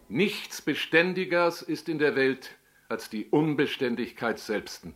Nichts Beständigers ist in der Welt als die Unbeständigkeit selbsten.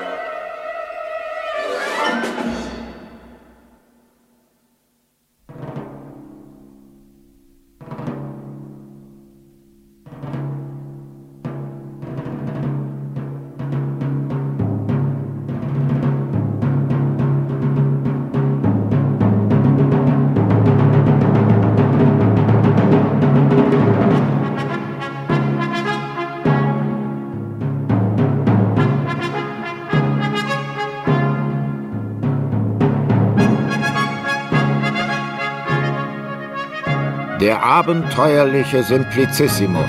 Der abenteuerliche Simplicissimus.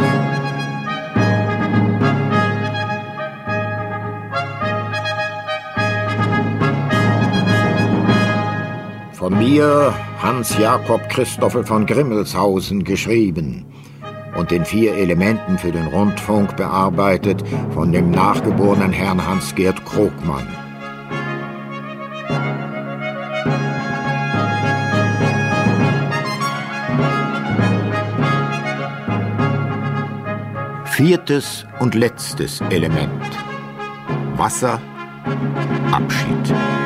Von mir, Hans Jakob Christoffel von Grimmelshausen, geschrieben und in 4 Elementen für den Rundfunk bearbeitet von dem nachgeborenen Herrn Hans-Gerd Krogmann. Viertes und letztes Element. Wasser, Abschied.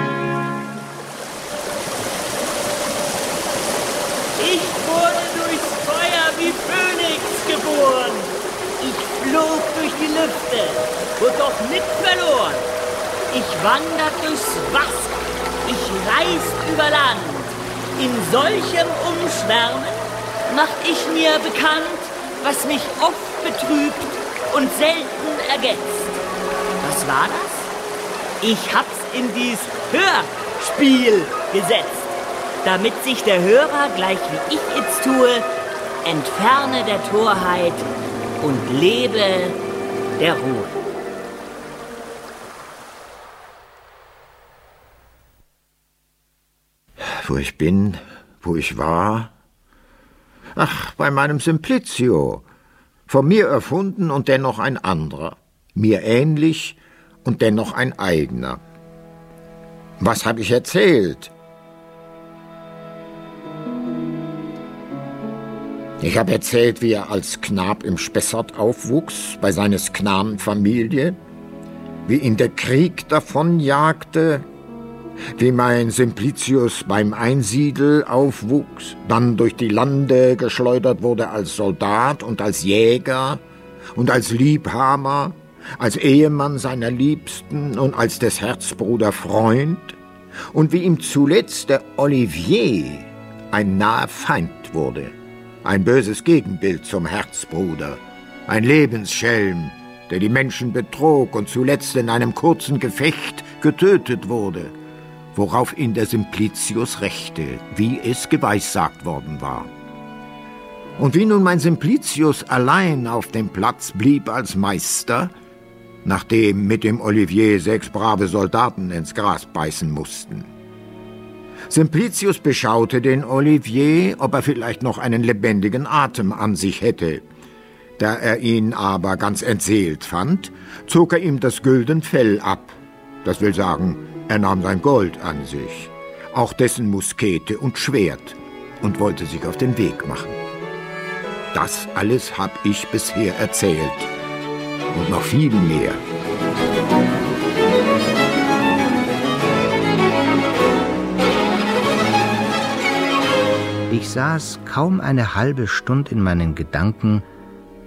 Ich wurde durchs Feuer wie Phönix geboren. Ich flog durch die Lüfte, wurde doch nicht verloren. Ich wandert durchs Wasser, ich reist über Land. In solchem Umschwärmen macht ich mir bekannt, was mich oft betrübt und selten ergetzt. Was war das? Ich hab's in dies Hörspiel gesetzt, damit sich der Hörer, gleich wie ich jetzt tue, entferne der Torheit und lebe der Ruhe. Wo ich bin, wo ich war? Ach, bei meinem Simplicio. Von mir erfunden und dennoch ein anderer. Mir ähnlich und dennoch ein eigener. Was habe ich erzählt? Ich habe erzählt, wie er als Knab im Spessart aufwuchs, bei seines Knaben Familie, wie ihn der Krieg davonjagte, wie mein Simplicius beim Einsiedel aufwuchs, dann durch die Lande geschleudert wurde als Soldat und als Jäger und als Liebhaber, als Ehemann seiner Liebsten und als des Herzbruder Freund, und wie ihm zuletzt der Olivier ein naher Feind wurde, ein böses Gegenbild zum Herzbruder, ein Lebensschelm, der die Menschen betrog und zuletzt in einem kurzen Gefecht getötet wurde, worauf ihn der Simplicius rächte, wie es geweissagt worden war. Und wie nun mein Simplicius allein auf dem Platz blieb als Meister, nachdem mit dem Olivier 6 brave Soldaten ins Gras beißen mussten. Simplicius beschaute den Olivier, ob er vielleicht noch einen lebendigen Atem an sich hätte. Da er ihn aber ganz entseelt fand, zog er ihm das gülden Fell ab. Das will sagen, er nahm sein Gold an sich, auch dessen Muskete und Schwert, und wollte sich auf den Weg machen. Das alles hab ich bisher erzählt und noch viel mehr. Ich saß kaum eine halbe Stunde in meinen Gedanken,